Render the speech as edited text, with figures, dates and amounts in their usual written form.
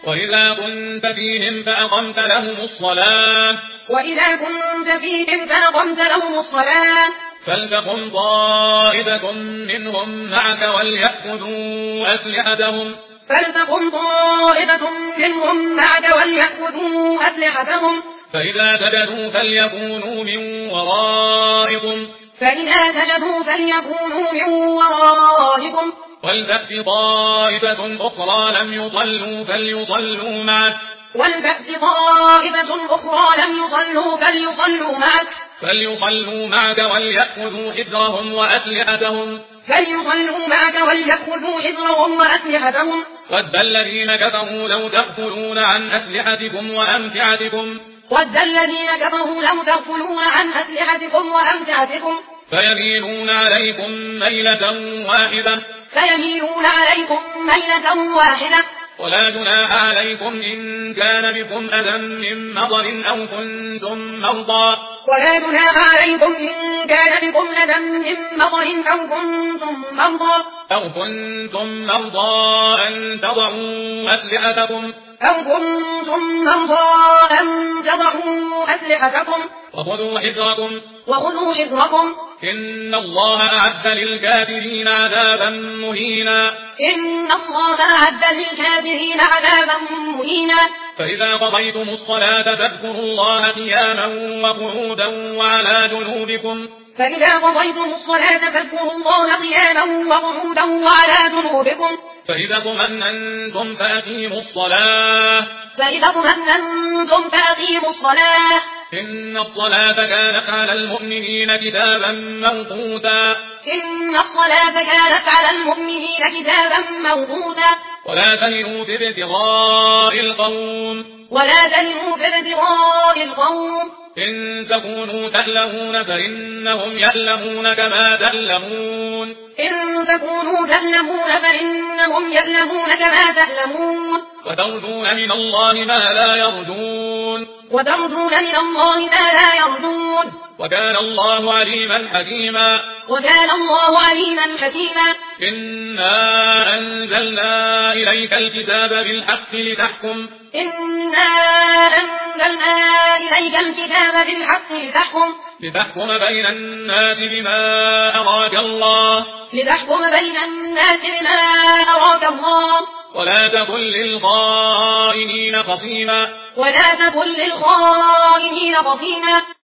وإذا كنت فيهم فأقمت لهم الصلاة فلتقم طائفة منهم معك وليأخذوا أسلحتهم فإذا سجدوا فليكونوا من ورائكم ولتأت طائفة أخرى لم يصلوا فليصلوا معك وليأخذوا حذرهم وأسلحتهم ود الذين كفروا لو تغفلون عن أسلحتكم وأمتعتكم فيميلون عليكم ميلة واحدة ولا جناح عليكم إن كان بكم أذى من مطر أو كنتم مرضى أن تضعوا أسلحتكم وخذوا حذركم إن الله أعد للكافرين عذابا مهينا فإذا قضيتم الصلاة فاذكروا الله قياما وقعودا وعلى جنوبكم فإذا اطمأننتم فأقيموا الصلاة إن الصلاة كانت على المؤمنين كتابا موقوتا ولا تهنوا في ابتغاء القوم إن تكونوا تألمون فإنهم يألمون كما تألمون وترجون من الله ما لا يرجون وكان الله عليما حكيما إنا أنزلنا إليك الكتاب بالحق لتحكم بين الناس بما أراك الله ولا تكن للخائنين خصيما